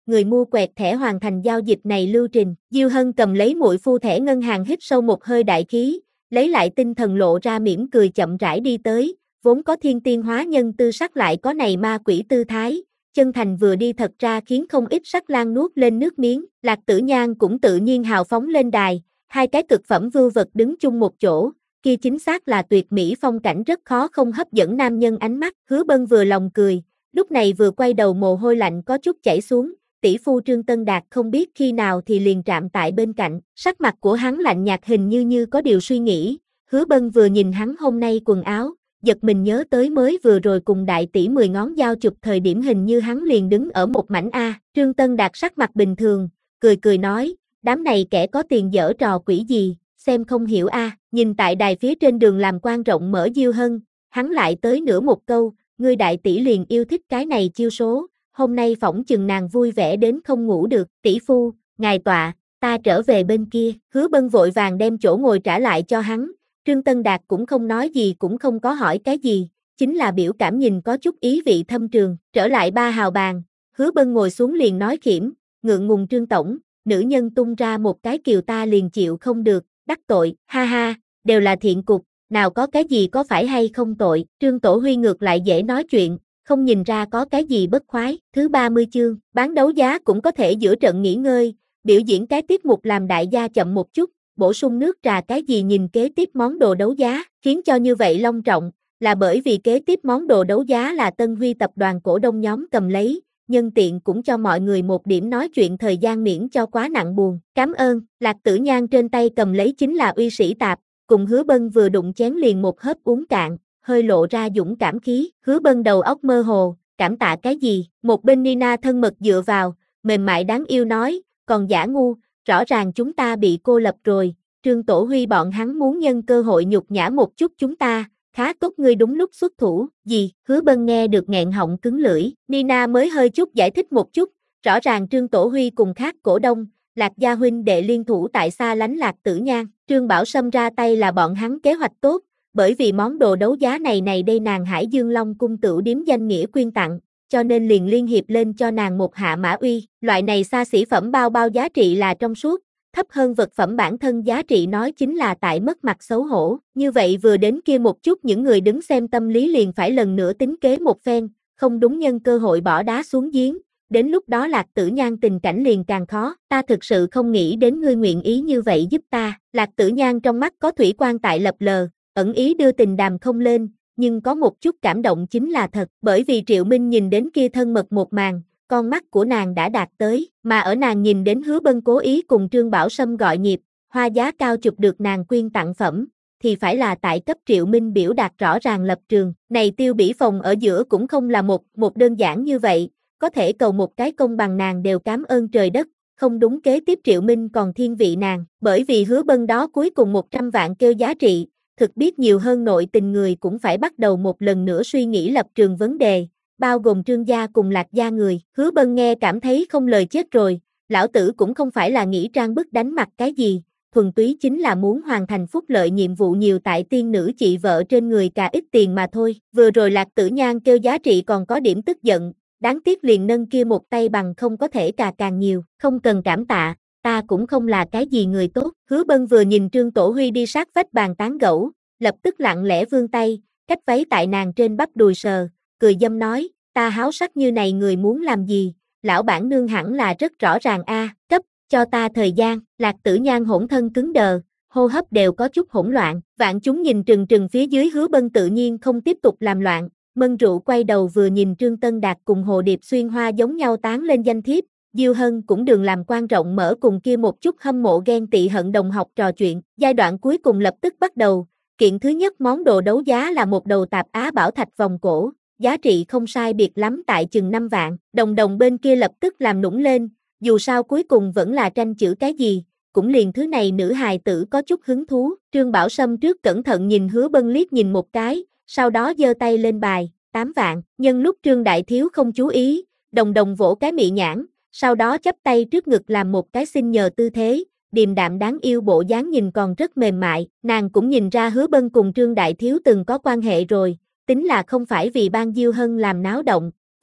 người mua quẹt thẻ hoàn thành giao dịch này lưu trình. Diêu Hân cầm lấy muội phu thẻ ngân hàng hít sâu một hơi đại khí, lấy lại tinh thần lộ ra mỉm cười chậm rãi đi tới, vốn có thiên tiên hóa nhân tư sắc lại có này ma quỷ tư thái, chân thành vừa đi thật ra khiến không ít sắc lang nuốt lên nước miếng. Lạc Tử Nhan cũng tự nhiên hào phóng lên đài, hai cái cực phẩm vưu vật đứng chung một chỗ, kia chính xác là tuyệt mỹ phong cảnh rất khó không hấp dẫn nam nhân ánh mắt. Hứa Bân vừa lòng cười, lúc này vừa quay đầu mồ hôi lạnh có chút chảy xuống, tỷ phu Trương Tân Đạt không biết khi nào thì liền trạm tại bên cạnh, sắc mặt của hắn lạnh nhạt hình như có điều suy nghĩ. Hứa Bân vừa nhìn hắn hôm nay quần áo, giật mình nhớ tới mới vừa rồi cùng đại tỷ 10 ngón dao chụp thời điểm hình như hắn liền đứng ở một mảnh A. Trương Tân Đạt sắc mặt bình thường, cười nói, đám này kẻ có tiền dở trò quỷ gì, xem không hiểu A. Nhìn tại đài phía trên đường làm quan rộng mở Diêu Hân, hắn lại tới nửa một câu, ngươi đại tỷ liền yêu thích cái này chiêu số, hôm nay phỏng chừng nàng vui vẻ đến không ngủ được. Tỷ phu, ngài tọa, ta trở về bên kia. Hứa Bân vội vàng đem chỗ ngồi trả lại cho hắn. Trương Tân Đạt cũng không nói gì cũng không có hỏi cái gì, chính là biểu cảm nhìn có chút ý vị thâm trường. Trở lại ba hào bàn, Hứa Bân ngồi xuống liền nói khiểm, ngượng ngùng Trương tổng, nữ nhân tung ra một cái kiều ta liền chịu không được, đắc tội, ha ha, đều là thiện cục, nào có cái gì có phải hay không tội. Trương Tổ Huy ngược lại dễ nói chuyện, không nhìn ra có cái gì bất khoái. Thứ 30 chương, bán đấu giá cũng có thể giữa trận nghỉ ngơi, biểu diễn cái tiết mục làm đại gia chậm một chút, bổ sung nước trà cái gì nhìn kế tiếp món đồ đấu giá, khiến cho như vậy long trọng, là bởi vì kế tiếp món đồ đấu giá là Tân Huy tập đoàn cổ đông nhóm cầm lấy, nhân tiện cũng cho mọi người một điểm nói chuyện thời gian miễn cho quá nặng buồn. Cảm ơn. Lạc Tử Nhan trên tay cầm lấy chính là uy sĩ tạp, cùng Hứa Bân vừa đụng chén liền một hớp uống cạn, hơi lộ ra dũng cảm khí. Hứa Bân đầu óc mơ hồ, cảm tạ cái gì? Một bên Nina thân mật dựa vào, mềm mại đáng yêu nói, còn giả ngu, rõ ràng chúng ta bị cô lập rồi, Trương Tổ Huy bọn hắn muốn nhân cơ hội nhục nhã một chút chúng ta, khá tốt ngươi đúng lúc xuất thủ. Gì? Hứa Bân nghe được nghẹn họng cứng lưỡi, Nina mới hơi chút giải thích một chút, rõ ràng Trương Tổ Huy cùng khác cổ đông, Lạc gia huynh đệ liên thủ tại xa lánh Lạc Tử Nhan, Trương Bảo Sâm ra tay là bọn hắn kế hoạch tốt, bởi vì món đồ đấu giá này đây nàng Hải Dương Long cung tửu điếm danh nghĩa quyên tặng, cho nên liền liên hiệp lên cho nàng một hạ mã uy. Loại này xa xỉ phẩm bao giá trị là trong suốt, thấp hơn vật phẩm bản thân giá trị nói chính là tại mất mặt xấu hổ. Như vậy vừa đến kia một chút những người đứng xem tâm lý liền phải lần nữa tính kế một phen, không đúng nhân cơ hội bỏ đá xuống giếng. Đến lúc đó Lạc Tử Nhan tình cảnh liền càng khó, ta thực sự không nghĩ đến ngươi nguyện ý như vậy giúp ta. Lạc Tử Nhan trong mắt có thủy quan tại lập lờ, ẩn ý đưa tình đàm không lên, nhưng có một chút cảm động chính là thật, bởi vì Triệu Minh nhìn đến kia thân mật một màn, con mắt của nàng đã đạt tới, mà ở nàng nhìn đến Hứa Bân cố ý cùng Trương Bảo Sâm gọi nhịp, hoa giá cao chụp được nàng quyên tặng phẩm, thì phải là tại cấp Triệu Minh biểu đạt rõ ràng lập trường. Này Tiêu Bỉ Phòng ở giữa cũng không là một đơn giản như vậy, có thể cầu một cái công bằng nàng đều cảm ơn trời đất, không đúng kế tiếp Triệu Minh còn thiên vị nàng, bởi vì Hứa Bân đó cuối cùng 100 vạn kêu giá trị, thực biết nhiều hơn nội tình người cũng phải bắt đầu một lần nữa suy nghĩ lập trường vấn đề, bao gồm Trương gia cùng Lạc gia người. Hứa Bân nghe cảm thấy không lời chết rồi, lão tử cũng không phải là nghĩ trang bức đánh mặt cái gì, thuần túy chính là muốn hoàn thành phúc lợi nhiệm vụ nhiều tại tiên nữ chị vợ trên người cà ít tiền mà thôi. Vừa rồi Lạc Tử Nhan kêu giá trị còn có điểm tức giận, đáng tiếc liền nâng kia một tay bằng không có thể cà càng nhiều, không cần cảm tạ, ta cũng không là cái gì người tốt. Hứa Bân vừa nhìn Trương Tổ Huy đi sát vách bàn tán gẫu, lập tức lặng lẽ vươn tay, cách váy tại nàng trên bắp đùi sờ, cười dâm nói, ta háo sắc như này người muốn làm gì, lão bản nương hẳn là rất rõ ràng a, cấp, cho ta thời gian. Lạc Tử Nhan hỗn thân cứng đờ, hô hấp đều có chút hỗn loạn, vạn chúng nhìn trừng phía dưới. Hứa Bân tự nhiên không tiếp tục làm loạn, mân rượu quay đầu vừa nhìn Trương Tân Đạt cùng Hồ Điệp Xuyên Hoa giống nhau tán lên danh thiếp, Diêu Hân cũng đường làm quan rộng mở cùng kia một chút hâm mộ ghen tị hận đồng học trò chuyện. Giai đoạn cuối cùng lập tức bắt đầu, kiện thứ nhất món đồ đấu giá là một đầu tạp Á bảo thạch vòng cổ, giá trị không sai biệt lắm tại chừng 5 vạn, đồng bên kia lập tức làm nũng lên, dù sao cuối cùng vẫn là tranh chữ cái gì, cũng liền thứ này nữ hài tử có chút hứng thú. Trương Bảo Sâm trước cẩn thận nhìn Hứa Bân liếc nhìn một cái, sau đó giơ tay lên bài, 8 vạn, nhân lúc Trương Đại Thiếu không chú ý, đồng vỗ cái mị nhãn, sau đó chắp tay trước ngực làm một cái xin nhờ tư thế, điềm đạm đáng yêu bộ dáng nhìn còn rất mềm mại, nàng cũng nhìn ra Hứa Bân cùng Trương Đại Thiếu từng có quan hệ rồi, tính là không phải vì ban Diêu Hân làm náo động,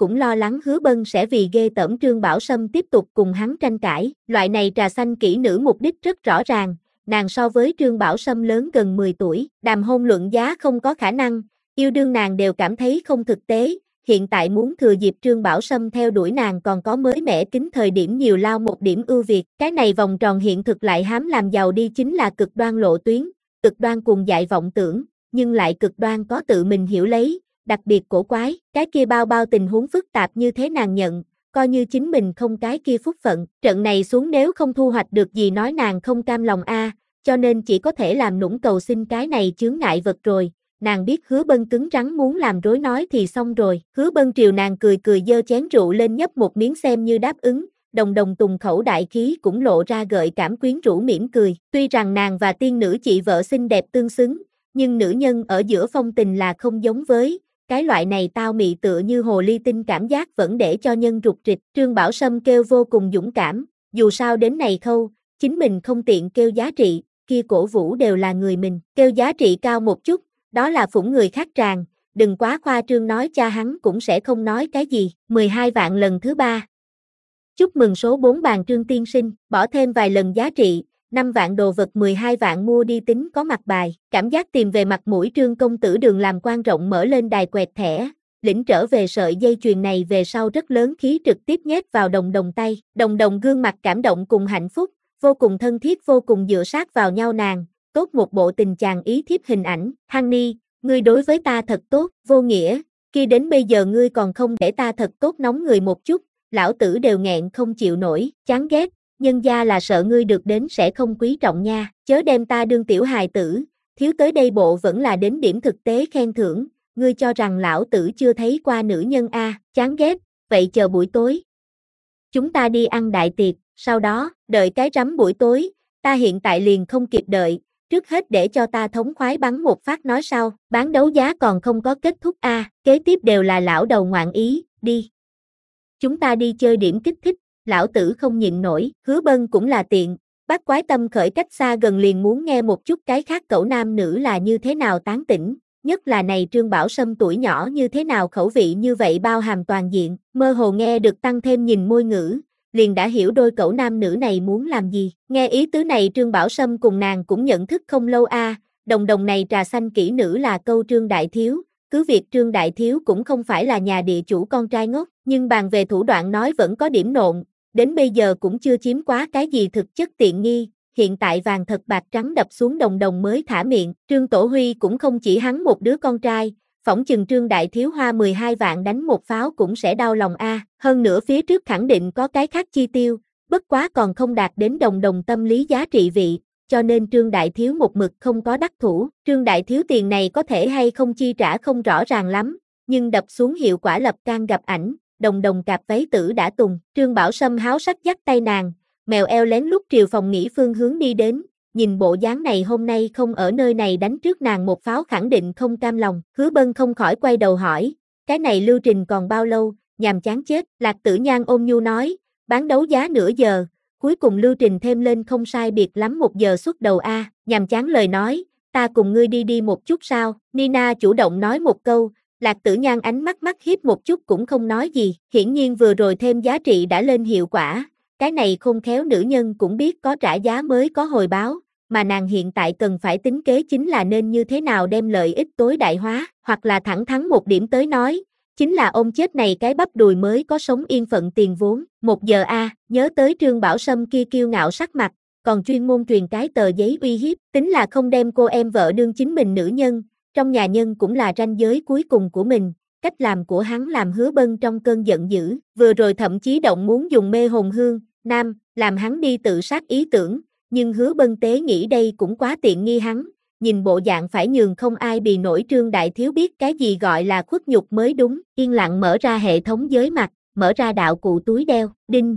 cũng lo lắng Hứa Bân sẽ vì ghê tởm Trương Bảo Sâm tiếp tục cùng hắn tranh cãi. Loại này trà xanh kỹ nữ mục đích rất rõ ràng, nàng so với Trương Bảo Sâm lớn gần 10 tuổi, đàm hôn luận giá không có khả năng, yêu đương nàng đều cảm thấy không thực tế, hiện tại muốn thừa dịp Trương Bảo Sâm theo đuổi nàng còn có mới mẻ kính thời điểm nhiều lao một điểm ưu việt, cái này vòng tròn hiện thực lại hám làm giàu đi chính là cực đoan lộ tuyến, cực đoan cuồng dại vọng tưởng, nhưng lại cực đoan có tự mình hiểu lấy, đặc biệt cổ quái, cái kia bao bao tình huống phức tạp như thế nàng nhận, coi như chính mình không cái kia phúc phận, trận này xuống nếu không thu hoạch được gì nói nàng không cam lòng a, cho nên chỉ có thể làm nũng cầu xin cái này chướng ngại vật rồi. Nàng biết Hứa Bân cứng rắn muốn làm rối nói thì xong rồi, Hứa Bân triều nàng cười cười giơ chén rượu lên nhấp một miếng xem như đáp ứng, đồng đồng tùng khẩu đại khí cũng lộ ra gợi cảm quyến rũ mỉm cười, tuy rằng nàng và tiên nữ chị vợ xinh đẹp tương xứng, nhưng nữ nhân ở giữa phong tình là không giống với, cái loại này tao mị tựa như hồ ly tinh cảm giác vẫn để cho nhân rụt rịch, Trương Bảo Sâm kêu vô cùng dũng cảm, dù sao đến này khâu, chính mình không tiện kêu giá trị, kia cổ vũ đều là người mình, kêu giá trị cao một chút, đó là phủng người khác tràng, đừng quá khoa trương nói cha hắn cũng sẽ không nói cái gì, 12 vạn lần thứ 3. Chúc mừng số 4 bàn Trương tiên sinh, bỏ thêm vài lần giá trị, 5 vạn đồ vật 12 vạn mua đi tính có mặt bài, cảm giác tìm về mặt mũi Trương công tử đường làm quan rộng mở lên đài quẹt thẻ, lĩnh trở về sợi dây chuyền này về sau rất lớn khí trực tiếp nhét vào đồng đồng tay, đồng đồng gương mặt cảm động cùng hạnh phúc, vô cùng thân thiết vô cùng dựa sát vào nhau nàng, tốt một bộ tình chàng ý thiếp hình ảnh, Honey, ngươi đối với ta thật tốt, vô nghĩa, khi đến bây giờ ngươi còn không để ta thật tốt nóng người một chút, lão tử đều nghẹn không chịu nổi, chán ghét, nhân gia là sợ ngươi được đến sẽ không quý trọng nha, chớ đem ta đương tiểu hài tử, thiếu tới đây bộ vẫn là đến điểm thực tế khen thưởng, ngươi cho rằng lão tử chưa thấy qua nữ nhân a, chán ghét, vậy chờ buổi tối. Chúng ta đi ăn đại tiệc, sau đó, đợi cái rắm buổi tối, ta hiện tại liền không kịp đợi, trước hết để cho ta thống khoái bắn một phát nói sau, bán đấu giá còn không có kết thúc a, kế tiếp đều là lão đầu ngoạn ý, đi. Chúng ta đi chơi điểm kích thích, lão tử không nhịn nổi, Hứa Bân cũng là tiện, bác quái tâm khởi cách xa gần liền muốn nghe một chút cái khác cậu nam nữ là như thế nào tán tỉnh, nhất là này Trương Bảo Sâm tuổi nhỏ như thế nào khẩu vị như vậy bao hàm toàn diện, mơ hồ nghe được tăng thêm nhìn môi ngữ, liền đã hiểu đôi cậu nam nữ này muốn làm gì, nghe ý tứ này Trương Bảo Sâm cùng nàng cũng nhận thức không lâu a, đồng đồng này trà xanh kỹ nữ là câu Trương Đại Thiếu, cứ việc Trương Đại Thiếu cũng không phải là nhà địa chủ con trai ngốc, nhưng bàn về thủ đoạn nói vẫn có điểm nộn, đến bây giờ cũng chưa chiếm quá cái gì thực chất tiện nghi, hiện tại vàng thật bạc trắng đập xuống đồng đồng mới thả miệng, Trương Tổ Huy cũng không chỉ hắn một đứa con trai, phỏng chừng Trương Đại Thiếu hoa 12 vạn đánh một pháo cũng sẽ đau lòng a, hơn nữa phía trước khẳng định có cái khác chi tiêu, bất quá còn không đạt đến đồng đồng tâm lý giá trị vị, cho nên Trương Đại Thiếu một mực không có đắc thủ, Trương Đại Thiếu tiền này có thể hay không chi trả không rõ ràng lắm, nhưng đập xuống hiệu quả lập can gặp ảnh, đồng đồng cạp váy tử đã tùng, Trương Bảo Sâm háo sắc dắt tay nàng, mèo eo lén lút triều phòng nghỉ phương hướng đi đến, nhìn bộ dáng này hôm nay không ở nơi này đánh trước nàng một pháo khẳng định không cam lòng, Hứa Bân không khỏi quay đầu hỏi, cái này lưu trình còn bao lâu, nhàm chán chết, Lạc Tử Nhan ôn nhu nói, bán đấu giá nửa giờ, cuối cùng lưu trình thêm lên không sai biệt lắm 1 giờ xuất đầu a, nhàm chán lời nói, ta cùng ngươi đi một chút sao, Nina chủ động nói một câu, Lạc Tử Nhan ánh mắt mắt hiếp một chút cũng không nói gì, hiển nhiên vừa rồi thêm giá trị đã lên hiệu quả, cái này khôn khéo nữ nhân cũng biết có trả giá mới có hồi báo, mà nàng hiện tại cần phải tính kế chính là nên như thế nào đem lợi ích tối đại hóa, hoặc là thẳng thắn một điểm tới nói, chính là ôm chết này cái bắp đùi mới có sống yên phận tiền vốn, 1 giờ a, nhớ tới Trương Bảo Sâm kia kiêu ngạo sắc mặt, còn chuyên môn truyền cái tờ giấy uy hiếp, tính là không đem cô em vợ đương chính mình nữ nhân, trong nhà nhân cũng là ranh giới cuối cùng của mình, cách làm của hắn làm Hứa Bân trong cơn giận dữ, vừa rồi thậm chí động muốn dùng mê hồn hương, nam, làm hắn đi tự sát ý tưởng, nhưng Hứa Bân tế nghĩ đây cũng quá tiện nghi hắn, nhìn bộ dạng phải nhường không ai bì nổi Trương Đại Thiếu biết cái gì gọi là khuất nhục mới đúng, yên lặng mở ra hệ thống giới mặt, mở ra đạo cụ túi đeo, đinh.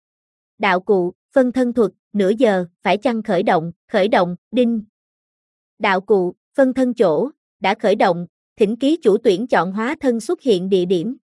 Đạo cụ, phân thân thuật, nửa giờ, phải chăng khởi động, đinh. Đạo cụ, phân thân chỗ, đã khởi động, thỉnh ký chủ tuyển chọn hóa thân xuất hiện địa điểm,